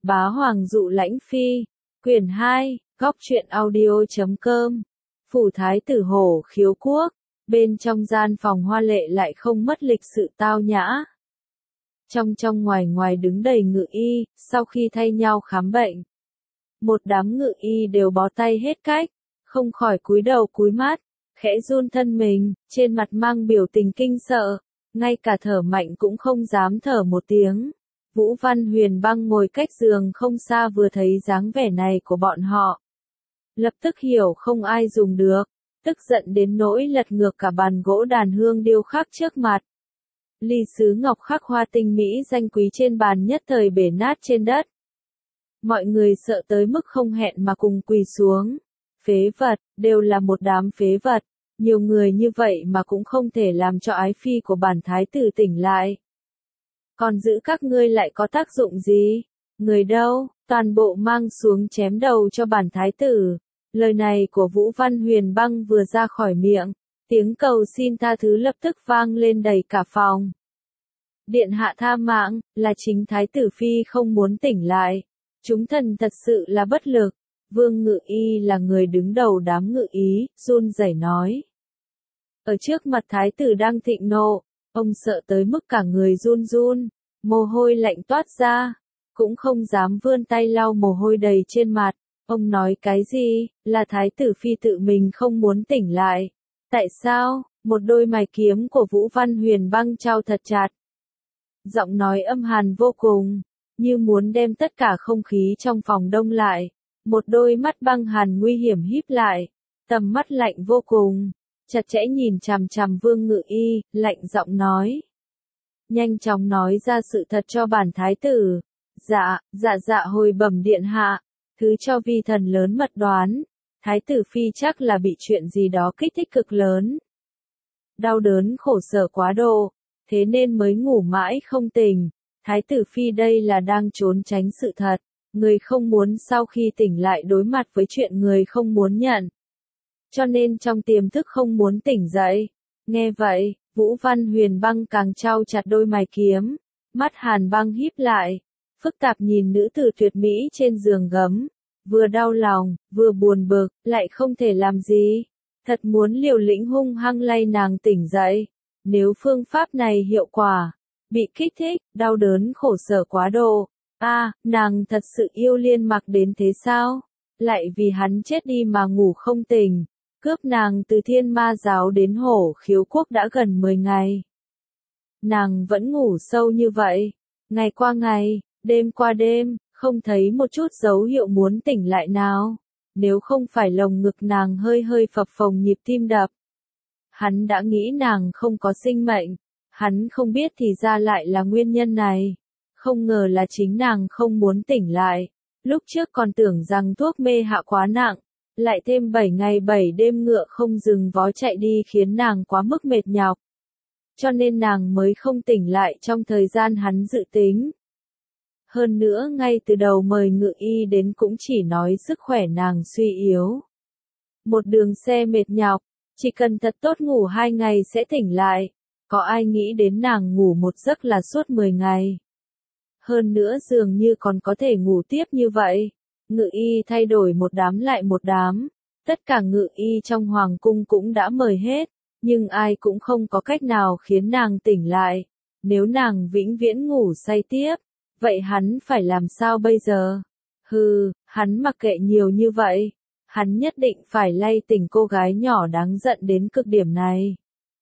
Bá Hoàng dụ lãnh phi, quyển 2, góc truyện audio.com, phủ thái tử hổ khiếu quốc, bên trong gian phòng hoa lệ lại không mất lịch sự tao nhã. Trong ngoài đứng đầy ngự y, sau khi thay nhau khám bệnh. Một đám ngự y đều bó tay hết cách, không khỏi cúi đầu cúi mắt, khẽ run thân mình, trên mặt mang biểu tình kinh sợ, ngay cả thở mạnh cũng không dám thở một tiếng. Vũ Văn Huyền Băng ngồi cách giường không xa vừa thấy dáng vẻ này của bọn họ. Lập tức hiểu không ai dùng được, tức giận đến nỗi lật ngược cả bàn gỗ đàn hương điêu khắc trước mặt. Ly sứ ngọc khắc hoa tinh mỹ danh quý trên bàn nhất thời bể nát trên đất. Mọi người sợ tới mức không hẹn mà cùng quỳ xuống. Phế vật, đều là một đám phế vật, nhiều người như vậy mà cũng không thể làm cho ái phi của bản thái tử tỉnh lại. Còn giữ các ngươi lại có tác dụng gì? Người đâu, toàn bộ mang xuống chém đầu cho bản thái tử. Lời này của Vũ Văn Huyền Băng vừa ra khỏi miệng, tiếng cầu xin tha thứ lập tức vang lên đầy cả phòng. Điện hạ tha mạng, là chính thái tử phi không muốn tỉnh lại. Chúng thần thật sự là bất lực. Vương Ngự Y là người đứng đầu đám ngự ý, run rẩy nói. Ở trước mặt thái tử đang thịnh nộ, ông sợ tới mức cả người run run, mồ hôi lạnh toát ra, cũng không dám vươn tay lau mồ hôi đầy trên mặt. Ông nói cái gì, là thái tử phi tự mình không muốn tỉnh lại. Tại sao? Một đôi mày kiếm của Vũ Văn Huyền Băng trao thật chặt. Giọng nói âm hàn vô cùng, như muốn đem tất cả không khí trong phòng đông lại. Một đôi mắt băng hàn nguy hiểm híp lại, tầm mắt lạnh vô cùng, chặt chẽ nhìn chằm chằm Vương Ngự Y, lạnh giọng nói. Nhanh chóng nói ra sự thật cho bản thái tử. Dạ hồi bẩm điện hạ, thứ cho vi thần lớn mật đoán, thái tử phi chắc là bị chuyện gì đó kích thích cực lớn. Đau đớn khổ sở quá độ, thế nên mới ngủ mãi không tỉnh, thái tử phi đây là đang trốn tránh sự thật. Người không muốn sau khi tỉnh lại đối mặt với chuyện người không muốn nhận. Cho nên trong tiềm thức không muốn tỉnh dậy. Nghe vậy, Vũ Văn Huyền Băng càng trao chặt đôi mày kiếm. Mắt Hàn Băng híp lại. Phức tạp nhìn nữ tử tuyệt mỹ trên giường gấm. Vừa đau lòng, vừa buồn bực, lại không thể làm gì. Thật muốn liều lĩnh hung hăng lay nàng tỉnh dậy. Nếu phương pháp này hiệu quả, bị kích thích, đau đớn khổ sở quá độ. Nàng thật sự yêu Liên Mặc đến thế sao? Lại vì hắn chết đi mà ngủ không tỉnh, cướp nàng từ Thiên Ma giáo đến Hổ Khiếu quốc đã gần 10 ngày. Nàng vẫn ngủ sâu như vậy, ngày qua ngày, đêm qua đêm, không thấy một chút dấu hiệu muốn tỉnh lại nào. Nếu không phải lồng ngực nàng hơi phập phồng nhịp tim đập. Hắn đã nghĩ nàng không có sinh mệnh, hắn không biết thì ra lại là nguyên nhân này. Không ngờ là chính nàng không muốn tỉnh lại. Lúc trước còn tưởng rằng thuốc mê hạ quá nặng, lại thêm 7 ngày 7 đêm ngựa không dừng vó chạy đi khiến nàng quá mức mệt nhọc. Cho nên nàng mới không tỉnh lại trong thời gian hắn dự tính. Hơn nữa ngay từ đầu mời ngự y đến cũng chỉ nói sức khỏe nàng suy yếu. Một đường xe mệt nhọc, chỉ cần thật tốt ngủ 2 ngày sẽ tỉnh lại. Có ai nghĩ đến nàng ngủ một giấc là suốt 10 ngày. Hơn nữa dường như còn có thể ngủ tiếp như vậy. Ngự y thay đổi một đám lại một đám. Tất cả ngự y trong hoàng cung cũng đã mời hết. Nhưng ai cũng không có cách nào khiến nàng tỉnh lại. Nếu nàng vĩnh viễn ngủ say tiếp, vậy hắn phải làm sao bây giờ? Hắn mặc kệ nhiều như vậy. Hắn nhất định phải lay tỉnh cô gái nhỏ đáng giận đến cực điểm này.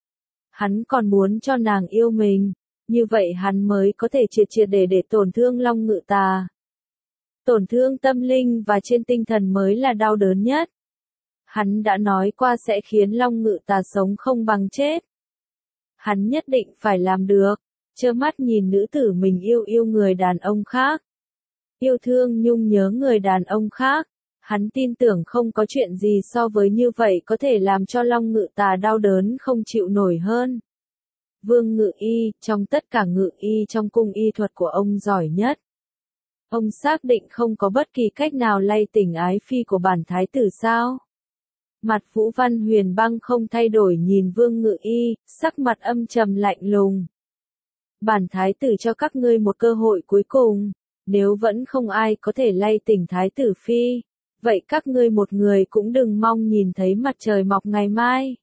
Hắn còn muốn cho nàng yêu mình. Như vậy hắn mới có thể triệt để tổn thương Long Ngự Tà. Tổn thương tâm linh và trên tinh thần mới là đau đớn nhất. Hắn đã nói qua sẽ khiến Long Ngự Tà sống không bằng chết. Hắn nhất định phải làm được. Trơ mắt nhìn nữ tử mình yêu người đàn ông khác. Yêu thương nhung nhớ người đàn ông khác. Hắn tin tưởng không có chuyện gì so với như vậy có thể làm cho Long Ngự Tà đau đớn không chịu nổi hơn. Vương Ngự Y, trong tất cả ngự y trong cung y thuật của ông giỏi nhất. Ông xác định không có bất kỳ cách nào lay tỉnh ái phi của bản thái tử sao? Mặt Vũ Văn Huyền Băng không thay đổi nhìn Vương Ngự Y, sắc mặt âm trầm lạnh lùng. Bản thái tử cho các ngươi một cơ hội cuối cùng. nếu vẫn không ai có thể lay tỉnh Thái tử Phi, vậy các ngươi một người cũng đừng mong nhìn thấy mặt trời mọc ngày mai.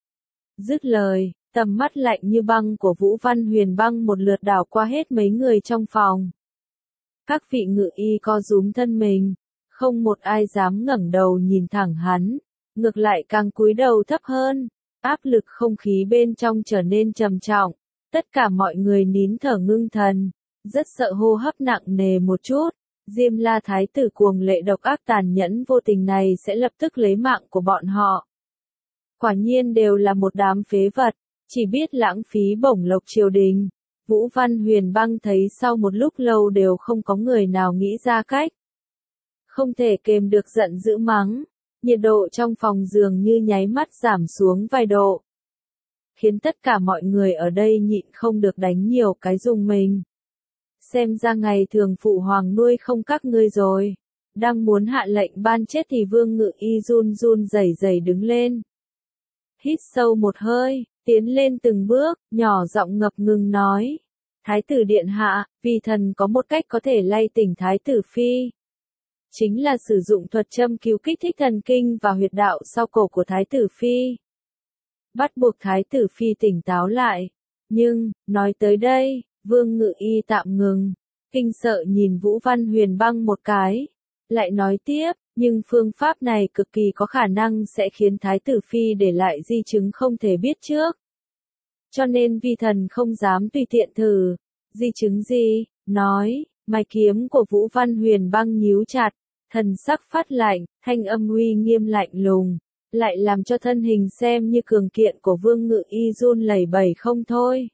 Dứt lời, tầm mắt lạnh như băng của Vũ Văn Huyền Băng một lượt đảo qua hết mấy người trong phòng. Các vị ngự y co rúm thân mình, không một ai dám ngẩng đầu nhìn thẳng hắn, ngược lại càng cúi đầu thấp hơn, áp lực không khí bên trong trở nên trầm trọng, tất cả mọi người nín thở ngưng thần, rất sợ hô hấp nặng nề một chút, Diêm La Thái tử cuồng lệ độc ác tàn nhẫn vô tình này sẽ lập tức lấy mạng của bọn họ. Quả nhiên đều là một đám phế vật, chỉ biết lãng phí bổng lộc triều đình. Vũ Văn Huyền Băng thấy sau một lúc lâu đều không có người nào nghĩ ra cách. Không thể kềm được giận dữ mắng, nhiệt độ trong phòng dường như nháy mắt giảm xuống vài độ. Khiến tất cả mọi người ở đây nhịn không được đánh nhiều cái rùng mình. Xem ra ngày thường phụ hoàng nuôi không các ngươi rồi. Đang muốn hạ lệnh ban chết thì Vương Ngự Y run run rẩy rẩy đứng lên. Hít sâu một hơi, tiến lên từng bước, nhỏ giọng ngập ngừng nói. Thái tử điện hạ, vì thần có một cách có thể lay tỉnh Thái tử Phi. Chính là sử dụng thuật châm cứu kích thích thần kinh và huyệt đạo sau cổ của Thái tử Phi. Bắt buộc Thái tử Phi tỉnh táo lại. Nhưng, nói tới đây, Vương Ngự Y tạm ngừng, kinh sợ nhìn Vũ Văn Huyền Băng một cái. Lại nói tiếp, nhưng phương pháp này cực kỳ có khả năng sẽ khiến Thái tử Phi để lại di chứng không thể biết trước. Cho nên vi thần không dám tùy tiện thử. Di chứng gì? Nói, mày kiếm của Vũ Văn Huyền Băng nhíu chặt, thần sắc phát lạnh, thanh âm uy nghiêm lạnh lùng, lại làm cho thân hình xem như cường kiện của Vương Ngự Y run lẩy bẩy không thôi.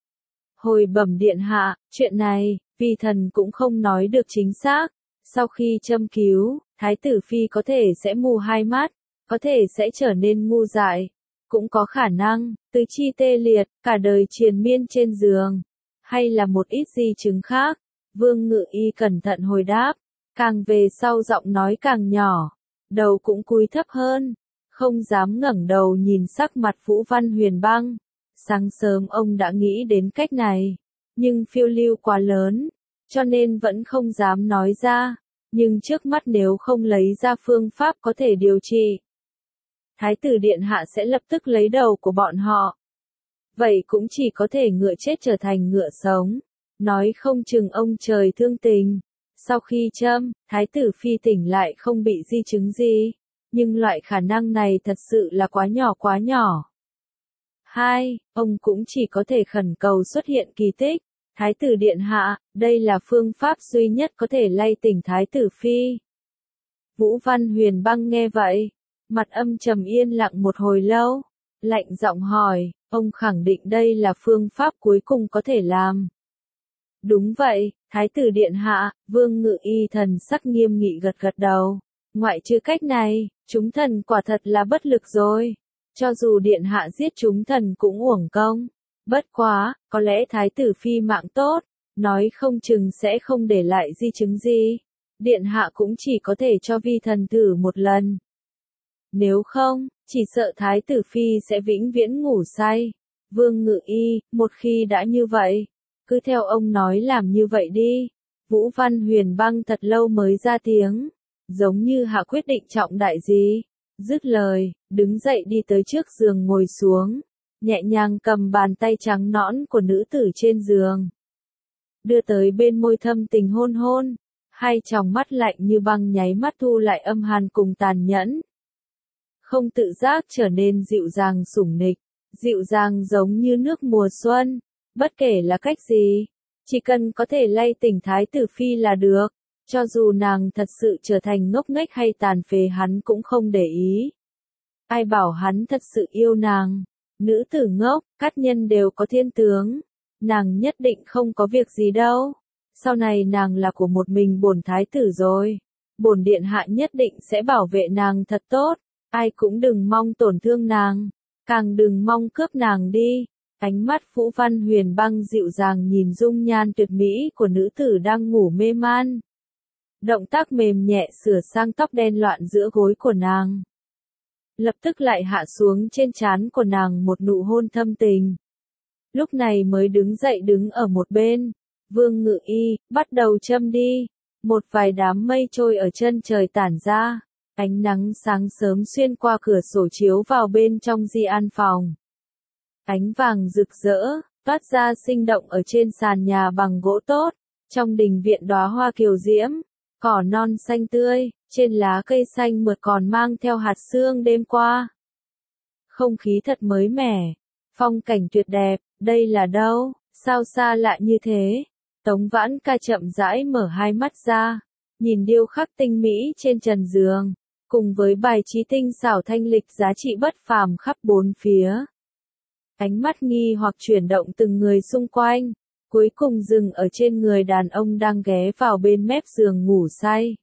Hồi bẩm điện hạ, chuyện này, vi thần cũng không nói được chính xác. Sau khi châm cứu, Thái tử Phi có thể sẽ mù hai mắt, có thể sẽ trở nên ngu dại, cũng có khả năng, tứ chi tê liệt, cả đời triền miên trên giường, hay là một ít di chứng khác. Vương Ngự Y cẩn thận hồi đáp, càng về sau giọng nói càng nhỏ, đầu cũng cúi thấp hơn, không dám ngẩng đầu nhìn sắc mặt Vũ Văn Huyền Băng. Sáng sớm ông đã nghĩ đến cách này, nhưng phiêu lưu quá lớn, cho nên vẫn không dám nói ra. Nhưng trước mắt nếu không lấy ra phương pháp có thể điều trị, Thái tử điện hạ sẽ lập tức lấy đầu của bọn họ. Vậy cũng chỉ có thể ngựa chết trở thành ngựa sống. Nói không chừng ông trời thương tình. Sau khi châm, Thái tử Phi tỉnh lại không bị di chứng gì. Nhưng loại khả năng này thật sự là quá nhỏ quá nhỏ. 2. Ông cũng chỉ có thể khẩn cầu xuất hiện kỳ tích. Thái tử điện hạ, đây là phương pháp duy nhất có thể lay tỉnh Thái tử Phi. Vũ Văn Huyền Băng nghe vậy, mặt âm trầm yên lặng một hồi lâu, lạnh giọng hỏi, ông khẳng định đây là phương pháp cuối cùng có thể làm. Đúng vậy, Thái tử điện hạ, Vương Ngự Y thần sắc nghiêm nghị gật gật đầu, ngoại trừ cách này, chúng thần quả thật là bất lực rồi. Cho dù điện hạ giết chúng thần cũng uổng công. Bất quá, có lẽ Thái tử Phi mạng tốt, nói không chừng sẽ không để lại di chứng gì. Điện hạ cũng chỉ có thể cho vi thần thử một lần. Nếu không, chỉ sợ Thái tử Phi sẽ vĩnh viễn ngủ say. Vương Ngự Y, một khi đã như vậy, cứ theo ông nói làm như vậy đi. Vũ Văn Huyền Băng thật lâu mới ra tiếng, giống như hạ quyết định trọng đại gì. Dứt lời, đứng dậy đi tới trước giường ngồi xuống, nhẹ nhàng cầm bàn tay trắng nõn của nữ tử trên giường, đưa tới bên môi thâm tình hôn hôn, hai tròng mắt lạnh như băng nháy mắt thu lại âm hàn cùng tàn nhẫn. Không tự giác trở nên dịu dàng sủng nịch, dịu dàng giống như nước mùa xuân, bất kể là cách gì, chỉ cần có thể lay tỉnh Thái tử Phi là được. Cho dù nàng thật sự trở thành ngốc nghếch hay tàn phế hắn cũng không để ý. Ai bảo hắn thật sự yêu nàng. Nữ tử ngốc, các nhân đều có thiên tướng. Nàng nhất định không có việc gì đâu. Sau này nàng là của một mình bổn thái tử rồi. Bổn điện hạ nhất định sẽ bảo vệ nàng thật tốt. Ai cũng đừng mong tổn thương nàng. Càng đừng mong cướp nàng đi. Ánh mắt Vũ Văn Huyền Băng dịu dàng nhìn dung nhan tuyệt mỹ của nữ tử đang ngủ mê man. Động tác mềm nhẹ sửa sang tóc đen loạn giữa gối của nàng. Lập tức lại hạ xuống trên trán của nàng một nụ hôn thâm tình. Lúc này mới đứng dậy đứng ở một bên, Vương Ngự Y, bắt đầu châm đi. Một vài đám mây trôi ở chân trời tản ra. Ánh nắng sáng sớm xuyên qua cửa sổ chiếu vào bên trong di an phòng. Ánh vàng rực rỡ, toát ra sinh động ở trên sàn nhà bằng gỗ tốt. Trong đình viện đóa hoa kiều diễm, cỏ non xanh tươi, trên lá cây xanh mượt còn mang theo hạt sương đêm qua. Không khí thật mới mẻ, phong cảnh tuyệt đẹp, đây là đâu, sao xa lạ như thế. Tống Vãn Ca chậm rãi mở hai mắt ra, nhìn điêu khắc tinh mỹ trên trần giường, cùng với bài trí tinh xảo thanh lịch giá trị bất phàm khắp bốn phía. Ánh mắt nghi hoặc chuyển động từng người xung quanh, cuối cùng dừng ở trên người đàn ông đang ghé vào bên mép giường ngủ say.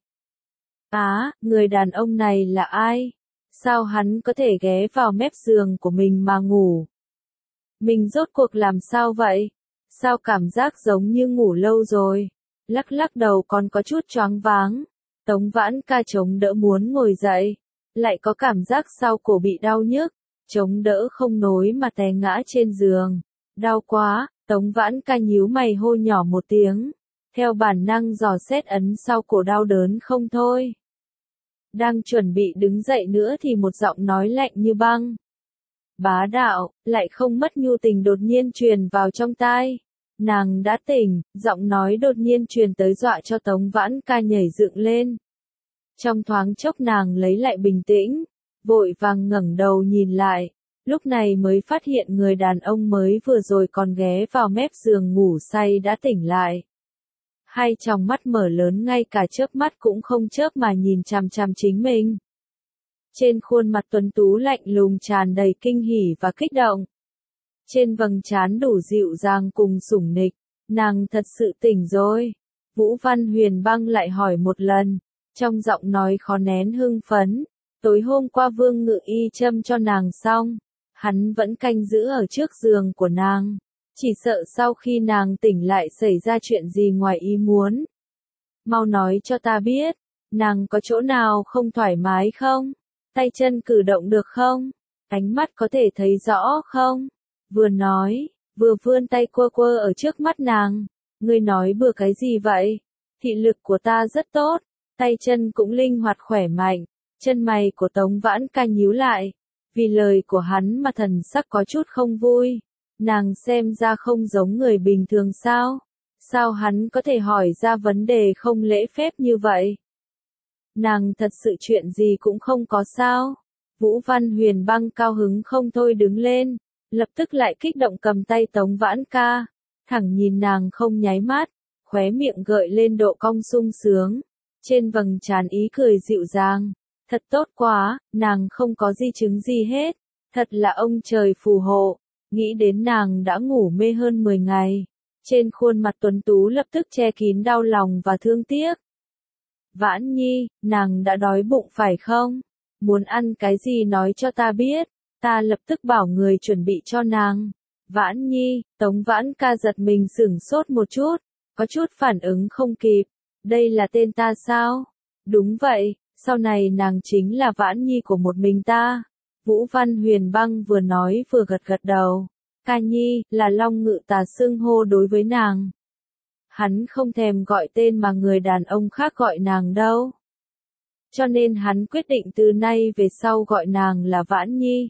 Người đàn ông này là ai? Sao hắn có thể ghé vào mép giường của mình mà ngủ? Mình rốt cuộc làm sao vậy? Sao cảm giác giống như ngủ lâu rồi? Lắc lắc đầu còn có chút choáng váng. Tống Vãn Ca chống đỡ muốn ngồi dậy, lại có cảm giác sau cổ bị đau nhức, chống đỡ không nổi mà té ngã trên giường. Đau quá, Tống Vãn Ca nhíu mày hô nhỏ một tiếng, theo bản năng dò xét ấn sau cổ đau đớn không thôi. Đang chuẩn bị đứng dậy nữa thì một giọng nói lạnh như băng, bá đạo, lại không mất nhu tình đột nhiên truyền vào trong tai. Nàng đã tỉnh, giọng nói đột nhiên truyền tới dọa cho Tống Vãn Ca nhảy dựng lên. Trong thoáng chốc nàng lấy lại bình tĩnh, vội vàng ngẩng đầu nhìn lại, lúc này mới phát hiện người đàn ông mới vừa rồi còn ghé vào mép giường ngủ say đã tỉnh lại. Hai tròng mắt mở lớn ngay cả chớp mắt cũng không chớp mà nhìn chằm chằm chính mình. Trên khuôn mặt tuấn tú lạnh lùng tràn đầy kinh hỉ và kích động. Trên vầng trán đủ dịu dàng cùng sủng nịch, nàng thật sự tỉnh rồi. Vũ Văn Huyền Băng lại hỏi một lần, trong giọng nói khó nén hưng phấn. Tối hôm qua Vương Ngự Y châm cho nàng xong, hắn vẫn canh giữ ở trước giường của nàng. Chỉ sợ sau khi nàng tỉnh lại xảy ra chuyện gì ngoài ý muốn. Mau nói cho ta biết, nàng có chỗ nào không thoải mái không? Tay chân cử động được không? Ánh mắt có thể thấy rõ không? Vừa nói, vừa vươn tay quơ quơ ở trước mắt nàng. Ngươi nói bừa cái gì vậy? Thị lực của ta rất tốt, tay chân cũng linh hoạt khỏe mạnh. Chân mày của Tống Vãn Ca nhíu lại, vì lời của hắn mà thần sắc có chút không vui. Nàng xem ra không giống người bình thường sao? Sao hắn có thể hỏi ra vấn đề không lễ phép như vậy? Nàng thật sự chuyện gì cũng không có sao? Vũ Văn Huyền Băng cao hứng không thôi đứng lên, lập tức lại kích động cầm tay Tống Vãn Ca, thẳng nhìn nàng không nháy mắt, khóe miệng gợi lên độ cong sung sướng, trên vầng trán ý cười dịu dàng. Thật tốt quá, nàng không có di chứng gì hết, thật là ông trời phù hộ. Nghĩ đến nàng đã ngủ mê hơn 10 ngày, trên khuôn mặt tuấn tú lập tức che kín đau lòng và thương tiếc. Vãn Nhi, nàng đã đói bụng phải không? Muốn ăn cái gì nói cho ta biết, ta lập tức bảo người chuẩn bị cho nàng. Vãn Nhi, Tống Vãn Ca giật mình sửng sốt một chút, có chút phản ứng không kịp. Đây là tên ta sao? Đúng vậy, sau này nàng chính là Vãn Nhi của một mình ta. Vũ Văn Huyền Băng vừa nói vừa gật gật đầu. Ca Nhi, là Long Ngự Tà xưng hô đối với nàng. Hắn không thèm gọi tên mà người đàn ông khác gọi nàng đâu. Cho nên hắn quyết định từ nay về sau gọi nàng là Vãn Nhi.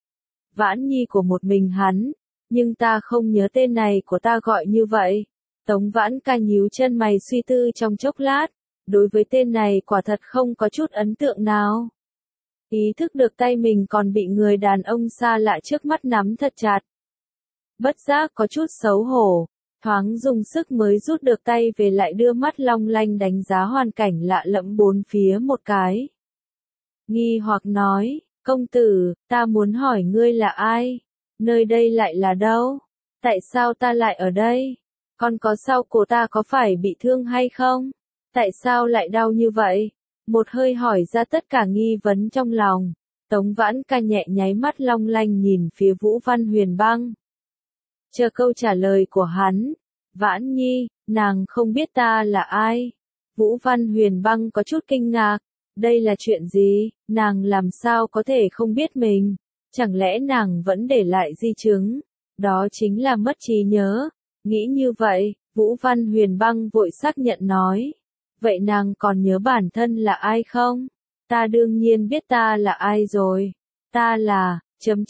Vãn Nhi của một mình hắn, nhưng ta không nhớ tên này của ta gọi như vậy. Tống Vãn Ca nhíu chân mày suy tư trong chốc lát, đối với tên này quả thật không có chút ấn tượng nào. Ý thức được tay mình còn bị người đàn ông xa lạ trước mắt nắm thật chặt. Bất giác có chút xấu hổ, thoáng dùng sức mới rút được tay về lại đưa mắt long lanh đánh giá hoàn cảnh lạ lẫm bốn phía một cái. Nghi hoặc nói, công tử, ta muốn hỏi ngươi là ai? Nơi đây lại là đâu? Tại sao ta lại ở đây? Còn có sao cổ ta có phải bị thương hay không? Tại sao lại đau như vậy? Một hơi hỏi ra tất cả nghi vấn trong lòng. Tống Vãn Ca nhẹ nháy mắt long lanh nhìn phía Vũ Văn Huyền Băng. Chờ câu trả lời của hắn. Vãn Nhi, nàng không biết ta là ai. Vũ Văn Huyền Băng có chút kinh ngạc. Đây là chuyện gì? Nàng làm sao có thể không biết mình? Chẳng lẽ nàng vẫn để lại di chứng? Đó chính là mất trí nhớ. Nghĩ như vậy, Vũ Văn Huyền Băng vội xác nhận nói. Vậy nàng còn nhớ bản thân là ai không? Ta đương nhiên biết ta là ai rồi. Ta là,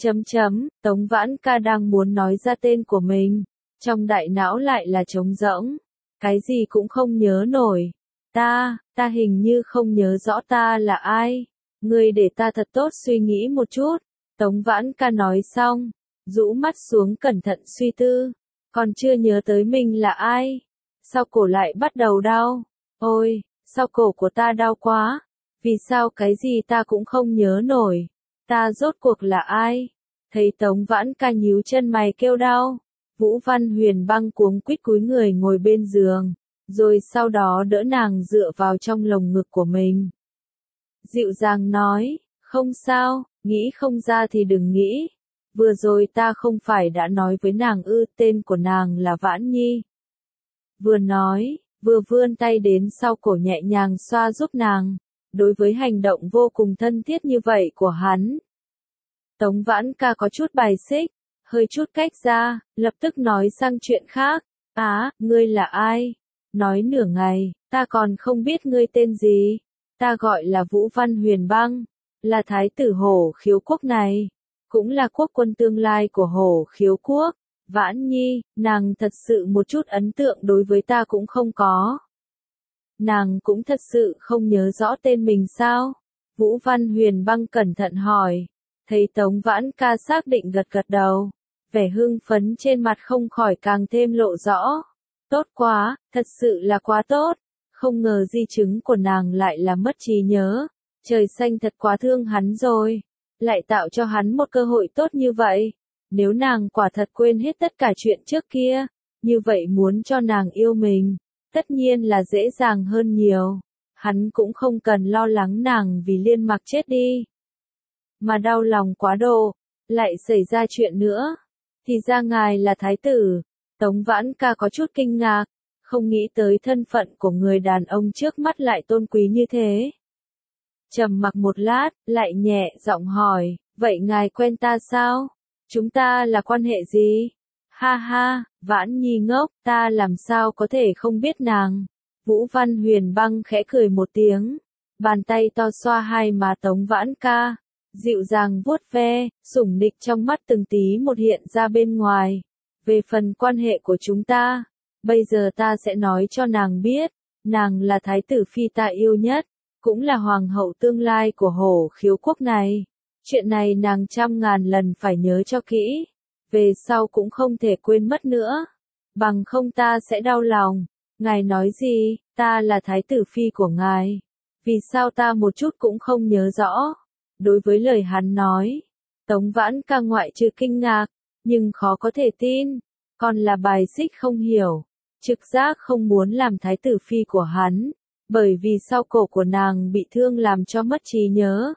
Tống Vãn Ca đang muốn nói ra tên của mình. Trong đại não lại là trống rỗng. Cái gì cũng không nhớ nổi. Ta hình như không nhớ rõ ta là ai. Ngươi để ta thật tốt suy nghĩ một chút. Tống Vãn Ca nói xong, rũ mắt xuống cẩn thận suy tư. Còn chưa nhớ tới mình là ai. Sao cổ lại bắt đầu đau? Ôi, sao cổ của ta đau quá? Vì sao cái gì ta cũng không nhớ nổi? Ta rốt cuộc là ai? Thấy Tống Vãn Ca nhíu chân mày kêu đau. Vũ Văn Huyền Băng cuống quýt cúi người ngồi bên giường, rồi sau đó đỡ nàng dựa vào trong lồng ngực của mình. Dịu dàng nói, không sao, nghĩ không ra thì đừng nghĩ. Vừa rồi ta không phải đã nói với nàng ư, tên của nàng là Vãn Nhi. Vừa nói, vừa vươn tay đến sau cổ nhẹ nhàng xoa giúp nàng. Đối với hành động vô cùng thân thiết như vậy của hắn, Tống Vãn Ca có chút bài xích, hơi chút cách ra, lập tức nói sang chuyện khác. Ngươi là ai? Nói nửa ngày, ta còn không biết ngươi tên gì. Ta gọi là Vũ Văn Huyền Băng, là thái tử Hổ Khiếu Quốc này, cũng là quốc quân tương lai của Hổ Khiếu Quốc. Vãn Nhi, nàng thật sự một chút ấn tượng đối với ta cũng không có. Nàng cũng thật sự không nhớ rõ tên mình sao? Vũ Văn Huyền Băng cẩn thận hỏi. Thấy Tống Vãn Ca xác định gật gật đầu, vẻ hưng phấn trên mặt không khỏi càng thêm lộ rõ. Tốt quá, thật sự là quá tốt. Không ngờ di chứng của nàng lại là mất trí nhớ. Trời xanh thật quá thương hắn rồi. Lại tạo cho hắn một cơ hội tốt như vậy. Nếu nàng quả thật quên hết tất cả chuyện trước kia, như vậy muốn cho nàng yêu mình, tất nhiên là dễ dàng hơn nhiều. Hắn cũng không cần lo lắng nàng vì Liên Mặc chết đi, mà đau lòng quá độ, lại xảy ra chuyện nữa. Thì ra ngài là thái tử. Tống Vãn Ca có chút kinh ngạc, không nghĩ tới thân phận của người đàn ông trước mắt lại tôn quý như thế. Trầm mặc một lát, lại nhẹ giọng hỏi, vậy ngài quen ta sao? Chúng ta là quan hệ gì? Ha ha, Vãn Nhi ngốc, ta làm sao có thể không biết nàng? Vũ Văn Huyền Băng khẽ cười một tiếng, bàn tay to xoa hai má Tống Vãn Ca, dịu dàng vuốt ve, sủng nịch trong mắt từng tí một hiện ra bên ngoài. Về phần quan hệ của chúng ta, bây giờ ta sẽ nói cho nàng biết, nàng là thái tử phi ta yêu nhất, cũng là hoàng hậu tương lai của Hổ Khiếu Quốc này. Chuyện này nàng trăm ngàn lần phải nhớ cho kỹ, về sau cũng không thể quên mất nữa, bằng không ta sẽ đau lòng. Ngài nói gì? Ta là thái tử phi của ngài. Vì sao ta một chút cũng không nhớ rõ? Đối với lời hắn nói, Tống Vãn Ca ngoại trừ kinh ngạc, nhưng khó có thể tin, còn là bài xích không hiểu, trực giác không muốn làm thái tử phi của hắn, bởi vì sau cổ của nàng bị thương làm cho mất trí nhớ.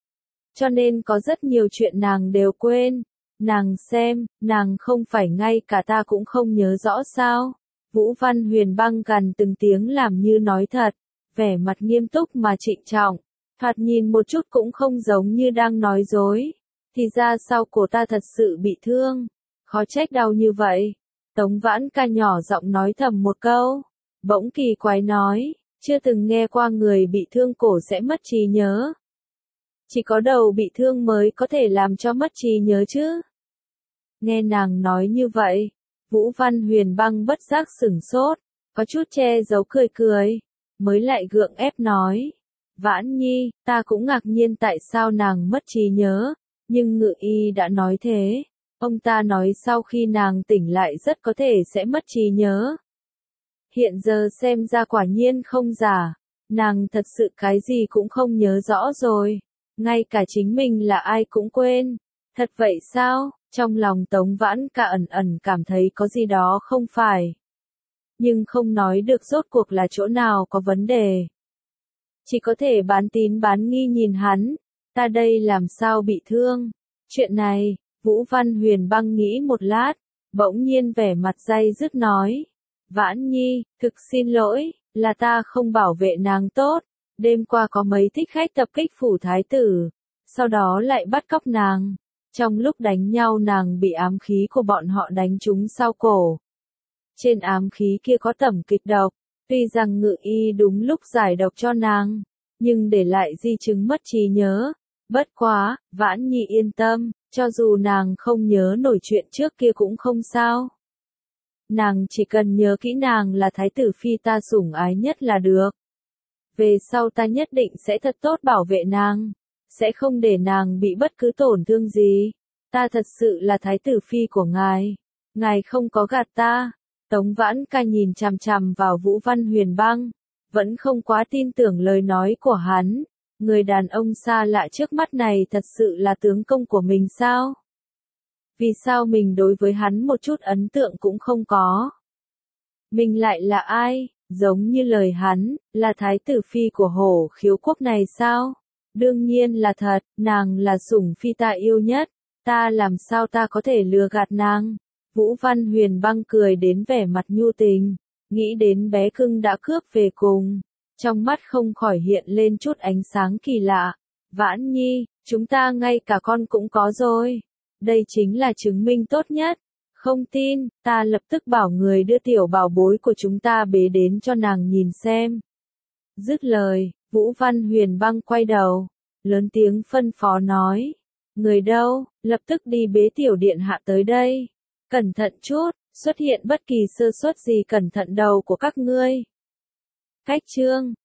Cho nên có rất nhiều chuyện nàng đều quên. Nàng xem, nàng không phải ngay cả ta cũng không nhớ rõ sao? Vũ Văn Huyền Băng gằn từng tiếng làm như nói thật, vẻ mặt nghiêm túc mà trịnh trọng, thoạt nhìn một chút cũng không giống như đang nói dối. Thì ra sau cổ ta thật sự bị thương, khó trách đau như vậy. Tống Vãn Ca nhỏ giọng nói thầm một câu, bỗng kỳ quái nói, chưa từng nghe qua người bị thương cổ sẽ mất trí nhớ. Chỉ có đầu bị thương mới có thể làm cho mất trí nhớ chứ. Nghe nàng nói như vậy, Vũ Văn Huyền Băng bất giác sửng sốt, có chút che giấu cười cười, mới lại gượng ép nói. Vãn Nhi, ta cũng ngạc nhiên tại sao nàng mất trí nhớ, nhưng Ngự Y đã nói thế. Ông ta nói sau khi nàng tỉnh lại rất có thể sẽ mất trí nhớ. Hiện giờ xem ra quả nhiên không giả, nàng thật sự cái gì cũng không nhớ rõ rồi, ngay cả chính mình là ai cũng quên. Thật vậy sao? Trong lòng Tống Vãn Ca ẩn ẩn cảm thấy có gì đó không phải, nhưng không nói được rốt cuộc là chỗ nào có vấn đề. Chỉ có thể bán tín bán nghi nhìn hắn, ta đây làm sao bị thương? Chuyện này, Vũ Văn Huyền Băng nghĩ một lát, bỗng nhiên vẻ mặt day dứt nói. Vãn Nhi, thực xin lỗi, là ta không bảo vệ nàng tốt. Đêm qua có mấy thích khách tập kích phủ thái tử, sau đó lại bắt cóc nàng. Trong lúc đánh nhau nàng bị ám khí của bọn họ đánh trúng sau cổ. Trên ám khí kia có tẩm kịch độc, tuy rằng Ngự Y đúng lúc giải độc cho nàng, nhưng để lại di chứng mất trí nhớ. Bất quá, Vãn Nhi yên tâm, cho dù nàng không nhớ nổi chuyện trước kia cũng không sao. Nàng chỉ cần nhớ kỹ nàng là thái tử phi ta sủng ái nhất là được. Về sau ta nhất định sẽ thật tốt bảo vệ nàng, sẽ không để nàng bị bất cứ tổn thương gì. Ta thật sự là thái tử phi của ngài không có gạt ta. Tống Vãn Ca nhìn chằm chằm vào Vũ Văn Huyền Băng, vẫn không quá tin tưởng lời nói của hắn. Người đàn ông xa lạ trước mắt này thật sự là tướng công của mình sao? Vì sao mình đối với hắn một chút ấn tượng cũng không có? Mình lại là ai? Giống như lời hắn, là thái tử phi của Hổ Khiếu quốc này sao? Đương nhiên là thật, nàng là sủng phi ta yêu nhất, ta làm sao ta có thể lừa gạt nàng? Vũ Văn Huyền Băng cười đến vẻ mặt nhu tình, nghĩ đến bé cưng đã cướp về cùng, trong mắt không khỏi hiện lên chút ánh sáng kỳ lạ. Vãn Nhi, chúng ta ngay cả con cũng có rồi, đây chính là chứng minh tốt nhất. Không tin, ta lập tức bảo người đưa tiểu bảo bối của chúng ta bế đến cho nàng nhìn xem. Dứt lời, Vũ Văn Huyền Băng quay đầu, lớn tiếng phân phó nói. Người đâu, lập tức đi bế tiểu điện hạ tới đây. Cẩn thận chút, xuất hiện bất kỳ sơ suất gì cẩn thận đầu của các ngươi. Cách chương